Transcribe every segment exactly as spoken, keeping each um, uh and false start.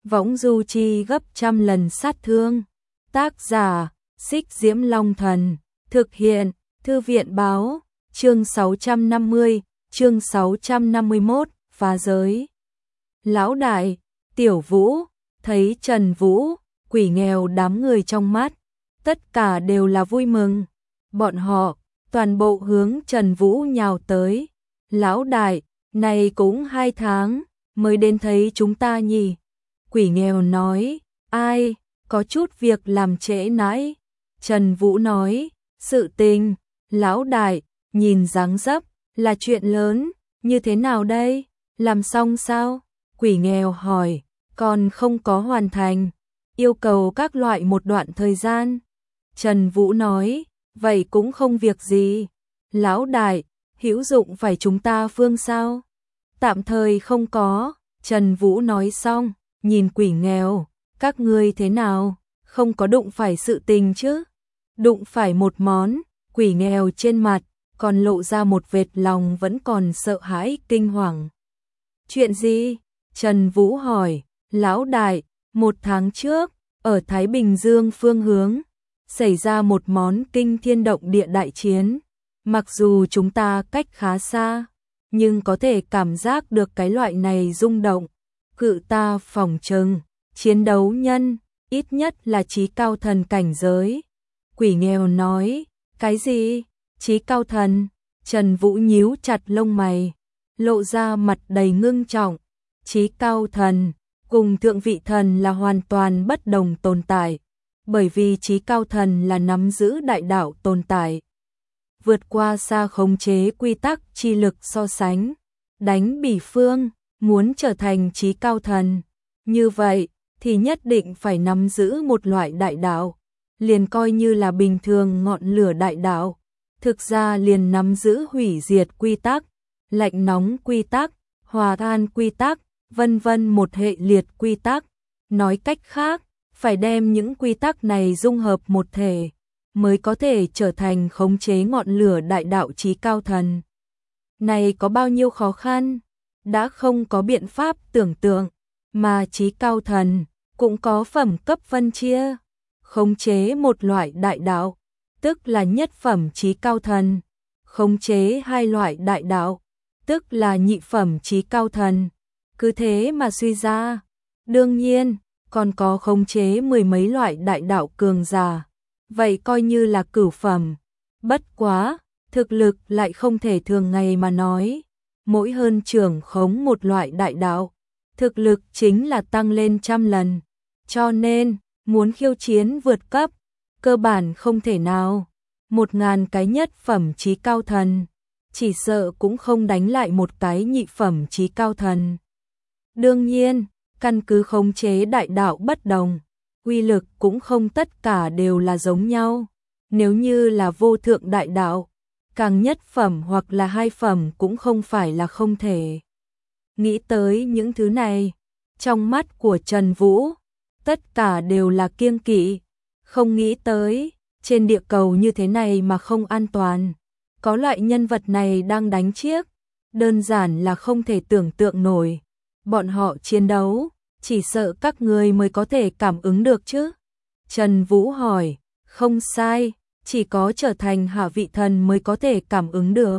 võng du chi gấp trăm lần sát thương. Tác giả, Xích Diễm Long Thần, thực hiện, Thư viện báo, chương sáu trăm năm mươi, chương sáu trăm năm mươi mốt, phá giới. Lão đại, Tiểu Vũ, thấy Trần Vũ, quỷ nghèo đám người trong mắt, tất cả đều là vui mừng. Bọn họ, toàn bộ hướng Trần Vũ nhào tới. Lão đại, này cũng hai tháng, mới đến thấy chúng ta nhỉ? Quỷ nghèo nói, ai, có chút việc làm trễ nãi. Trần Vũ nói, sự tình, lão đại, nhìn dáng dấp, là chuyện lớn, như thế nào đây? Làm xong sao? Quỷ nghèo hỏi, còn không có hoàn thành, yêu cầu các loại một đoạn thời gian. Trần Vũ nói, vậy cũng không việc gì. Lão đại, hữu dụng phải chúng ta phương sao? Tạm thời không có. Trần Vũ nói xong, nhìn quỷ nghèo, các ngươi thế nào? Không có đụng phải sự tình chứ? Đụng phải một món. Quỷ nghèo trên mặt còn lộ ra một vệt lòng vẫn còn sợ hãi kinh hoàng. Chuyện gì? Trần Vũ hỏi. Lão đại, một tháng trước, ở Thái Bình Dương phương hướng, xảy ra một món kinh thiên động địa đại chiến. Mặc dù chúng ta cách khá xa, nhưng có thể cảm giác được cái loại này rung động. Cự ta phòng trừng, chiến đấu nhân, ít nhất là chí cao thần cảnh giới. Quỷ nghèo nói, cái gì? Chí cao thần? Trần Vũ nhíu chặt lông mày, lộ ra mặt đầy ngưng trọng. Chí cao thần cùng thượng vị thần là hoàn toàn bất đồng tồn tại, bởi vì chí cao thần là nắm giữ đại đạo tồn tại, vượt qua xa khống chế quy tắc chi lực so sánh. Đánh bỉ phương, muốn trở thành chí cao thần, như vậy thì nhất định phải nắm giữ một loại đại đạo, liền coi như là bình thường ngọn lửa đại đạo, thực ra liền nắm giữ hủy diệt quy tắc, lạnh nóng quy tắc, hòa tan quy tắc, vân vân một hệ liệt quy tắc. Nói cách khác, phải đem những quy tắc này dung hợp một thể, mới có thể trở thành khống chế ngọn lửa đại đạo chí cao thần. Này có bao nhiêu khó khăn, đã không có biện pháp tưởng tượng, mà chí cao thần cũng có phẩm cấp phân chia. Khống chế một loại đại đạo, tức là nhất phẩm chí cao thần. Khống chế hai loại đại đạo, tức là nhị phẩm chí cao thần. Cứ thế mà suy ra, đương nhiên, còn có khống chế mười mấy loại đại đạo cường giả, vậy coi như là cửu phẩm. Bất quá, thực lực lại không thể thường ngày mà nói, mỗi hơn trưởng khống một loại đại đạo, thực lực chính là tăng lên trăm lần, cho nên, muốn khiêu chiến vượt cấp, cơ bản không thể nào. Một ngàn cái nhất phẩm chí cao thần, chỉ sợ cũng không đánh lại một cái nhị phẩm chí cao thần. Đương nhiên, căn cứ khống chế đại đạo bất đồng, uy lực cũng không tất cả đều là giống nhau. Nếu như là vô thượng đại đạo, càng nhất phẩm hoặc là hai phẩm cũng không phải là không thể. Nghĩ tới những thứ này, trong mắt của Trần Vũ, tất cả đều là kiêng kỵ, không nghĩ tới, trên địa cầu như thế này mà không an toàn. Có loại nhân vật này đang đánh chiếc, đơn giản là không thể tưởng tượng nổi. Bọn họ chiến đấu, chỉ sợ các người mới có thể cảm ứng được chứ. Trần Vũ hỏi, không sai, chỉ có trở thành hạ vị thần mới có thể cảm ứng được.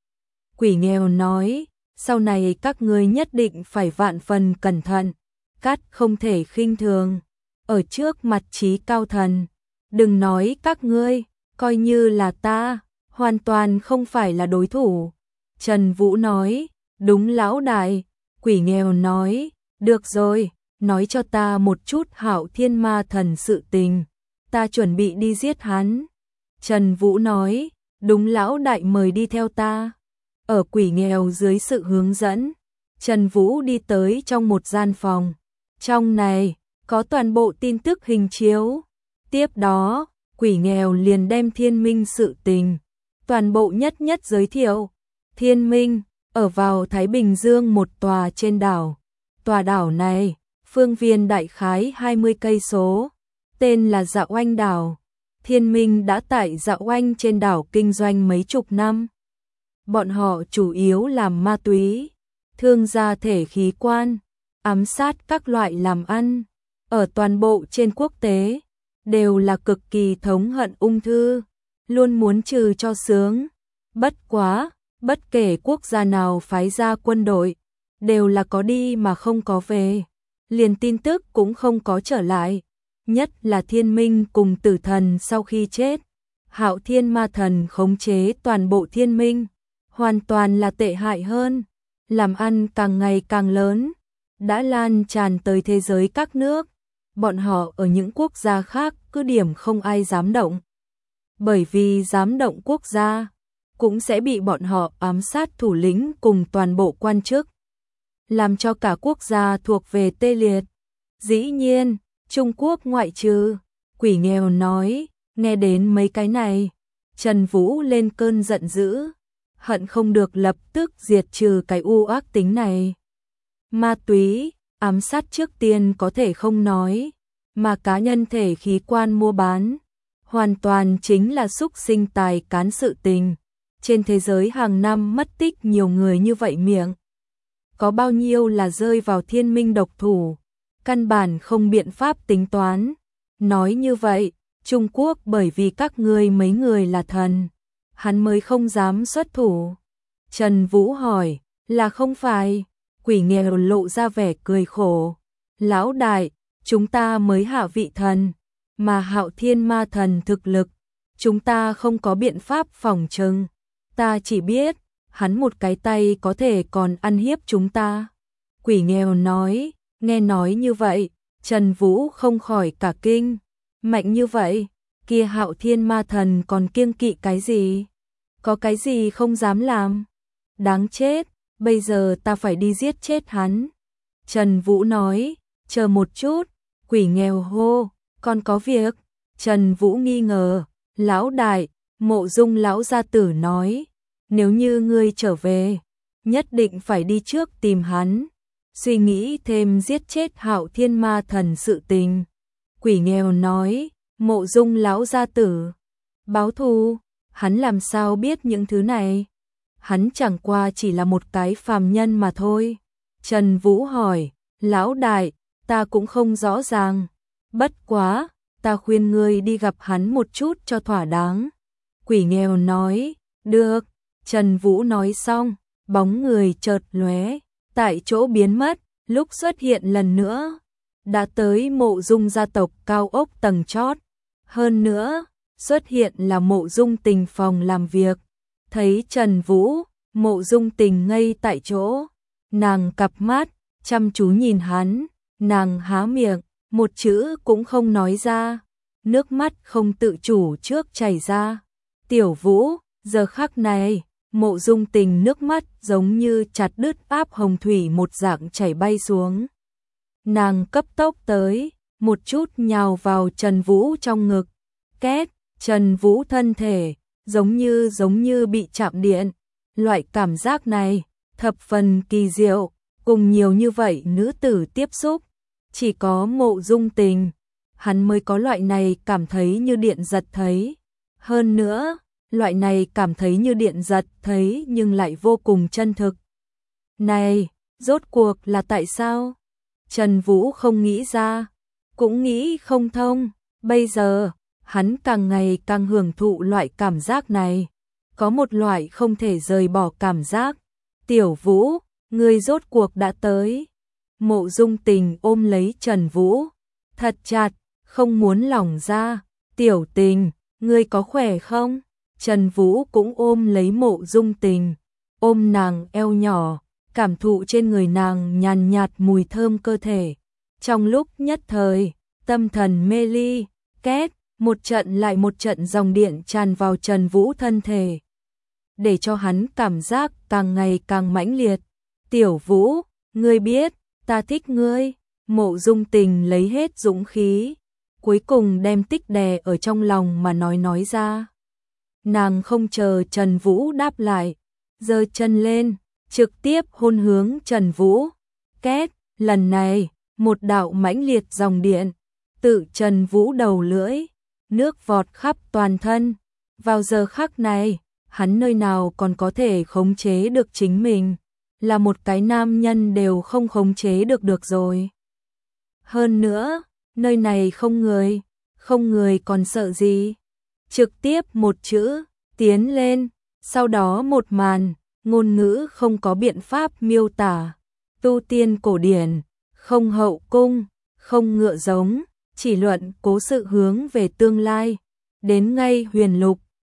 Quỷ nghèo nói, sau này các ngươi nhất định phải vạn phần cẩn thận, cát không thể khinh thường. Ở trước mặt chí cao thần, đừng nói các ngươi, coi như là ta, hoàn toàn không phải là đối thủ. Trần Vũ nói, đúng lão đại. Quỷ nghèo nói, được rồi, nói cho ta một chút Hạo Thiên Ma Thần sự tình, ta chuẩn bị đi giết hắn. Trần Vũ nói, đúng lão đại mời đi theo ta. Ở quỷ nghèo dưới sự hướng dẫn, Trần Vũ đi tới trong một gian phòng. Trong này, có toàn bộ tin tức hình chiếu. Tiếp đó, quỷ nghèo liền đem Thiên Minh sự tình, toàn bộ nhất nhất giới thiệu. Thiên Minh ở vào Thái Bình Dương một tòa trên đảo. Tòa đảo này, phương viên đại khái hai mươi cây số, tên là Dạ Oanh đảo. Thiên Minh đã tại Dạ Oanh trên đảo kinh doanh mấy chục năm. Bọn họ chủ yếu làm ma túy, thương gia thể khí quan, ám sát các loại làm ăn, ở toàn bộ trên quốc tế, đều là cực kỳ thống hận ung thư, luôn muốn trừ cho sướng. Bất quá, bất kể quốc gia nào phái ra quân đội, đều là có đi mà không có về, liền tin tức cũng không có trở lại. Nhất là Thiên Minh cùng Tử Thần sau khi chết, Hạo Thiên Ma Thần khống chế toàn bộ Thiên Minh, hoàn toàn là tệ hại hơn, làm ăn càng ngày càng lớn, đã lan tràn tới thế giới các nước. Bọn họ ở những quốc gia khác cứ điểm không ai dám động, bởi vì dám động quốc gia, cũng sẽ bị bọn họ ám sát thủ lĩnh cùng toàn bộ quan chức, làm cho cả quốc gia thuộc về tê liệt. Dĩ nhiên, Trung Quốc ngoại trừ, Quỷ nghèo nói, nghe đến mấy cái này, Trần Vũ lên cơn giận dữ, hận không được lập tức diệt trừ cái u ác tính này. Ma túy, ám sát trước tiên có thể không nói, mà cá nhân thể khí quan mua bán, hoàn toàn chính là xúc sinh tài cán sự tình. Trên thế giới hàng năm mất tích nhiều người như vậy miệng, có bao nhiêu là rơi vào Thiên Minh độc thủ, căn bản không biện pháp tính toán. Nói như vậy, Trung Quốc bởi vì các ngươi mấy người là thần, hắn mới không dám xuất thủ. Trần Vũ hỏi, là không phải? Quỷ nghèo lộ ra vẻ cười khổ. Lão đại, chúng ta mới hạ vị thần, mà Hạo Thiên Ma Thần thực lực, chúng ta không có biện pháp phòng trừng. Ta chỉ biết, hắn một cái tay có thể còn ăn hiếp chúng ta. Quỷ nghèo nói, nghe nói như vậy, Trần Vũ không khỏi cả kinh. Mạnh như vậy, kia Hạo Thiên Ma Thần còn kiêng kỵ cái gì? Có cái gì không dám làm? Đáng chết, bây giờ ta phải đi giết chết hắn. Trần Vũ nói, chờ một chút. Quỷ nghèo hô, còn có việc. Trần Vũ nghi ngờ, lão đại, Mộ Dung lão gia tử nói, nếu như ngươi trở về, nhất định phải đi trước tìm hắn, suy nghĩ thêm giết chết Hạo Thiên Ma Thần sự tình. Quỷ nghèo nói, Mộ Dung lão gia tử báo thù, hắn làm sao biết những thứ này? Hắn chẳng qua chỉ là một cái phàm nhân mà thôi. Trần Vũ hỏi, lão đại, ta cũng không rõ ràng, bất quá, ta khuyên ngươi đi gặp hắn một chút cho thỏa đáng. Quỷ nghèo nói, được. Trần Vũ nói xong, bóng người chợt lóe, tại chỗ biến mất, lúc xuất hiện lần nữa, đã tới Mộ Dung gia tộc cao ốc tầng chót. Hơn nữa, xuất hiện là Mộ Dung Tình phòng làm việc. Thấy Trần Vũ, Mộ Dung Tình ngây tại chỗ, nàng cặp mắt chăm chú nhìn hắn, nàng há miệng, một chữ cũng không nói ra, nước mắt không tự chủ trước chảy ra. Tiểu Vũ, giờ khắc này, Mộ Dung Tình nước mắt giống như chặt đứt áp hồng thủy một dạng chảy bay xuống. Nàng cấp tốc tới, một chút nhào vào Trần Vũ trong ngực. Két, Trần Vũ thân thể, giống như giống như bị chạm điện. Loại cảm giác này, thập phần kỳ diệu, cùng nhiều như vậy nữ tử tiếp xúc. Chỉ có Mộ Dung Tình, hắn mới có loại này cảm thấy như điện giật thấy. Hơn nữa, loại này cảm thấy như điện giật thấy nhưng lại vô cùng chân thực. Này, rốt cuộc là tại sao? Trần Vũ không nghĩ ra, cũng nghĩ không thông. Bây giờ, hắn càng ngày càng hưởng thụ loại cảm giác này. Có một loại không thể rời bỏ cảm giác. Tiểu Vũ, ngươi rốt cuộc đã tới. Mộ Dung Tình ôm lấy Trần Vũ, thật chặt, không muốn lỏng ra. Tiểu Tình, ngươi có khỏe không? Trần Vũ cũng ôm lấy Mộ Dung Tình, ôm nàng eo nhỏ, cảm thụ trên người nàng nhàn nhạt mùi thơm cơ thể. Trong lúc nhất thời, tâm thần mê ly, két, một trận lại một trận dòng điện tràn vào Trần Vũ thân thể, để cho hắn cảm giác càng ngày càng mãnh liệt. Tiểu Vũ, ngươi biết, ta thích ngươi. Mộ Dung Tình lấy hết dũng khí, cuối cùng đem tích đè ở trong lòng mà nói nói ra. Nàng không chờ Trần Vũ đáp lại, giơ chân lên, trực tiếp hôn hướng Trần Vũ. Két, lần này, một đạo mãnh liệt dòng điện, tự Trần Vũ đầu lưỡi, nước vọt khắp toàn thân. Vào giờ khắc này, hắn nơi nào còn có thể khống chế được chính mình. là một cái nam nhân đều không khống chế được được rồi. Hơn nữa, nơi này không người, không người còn sợ gì. Trực tiếp một chữ, tiến lên, sau đó một màn, ngôn ngữ không có biện pháp miêu tả. Tu tiên cổ điển, không hậu cung, không ngựa giống, chỉ luận cố sự hướng về tương lai. Đến ngay huyền lục,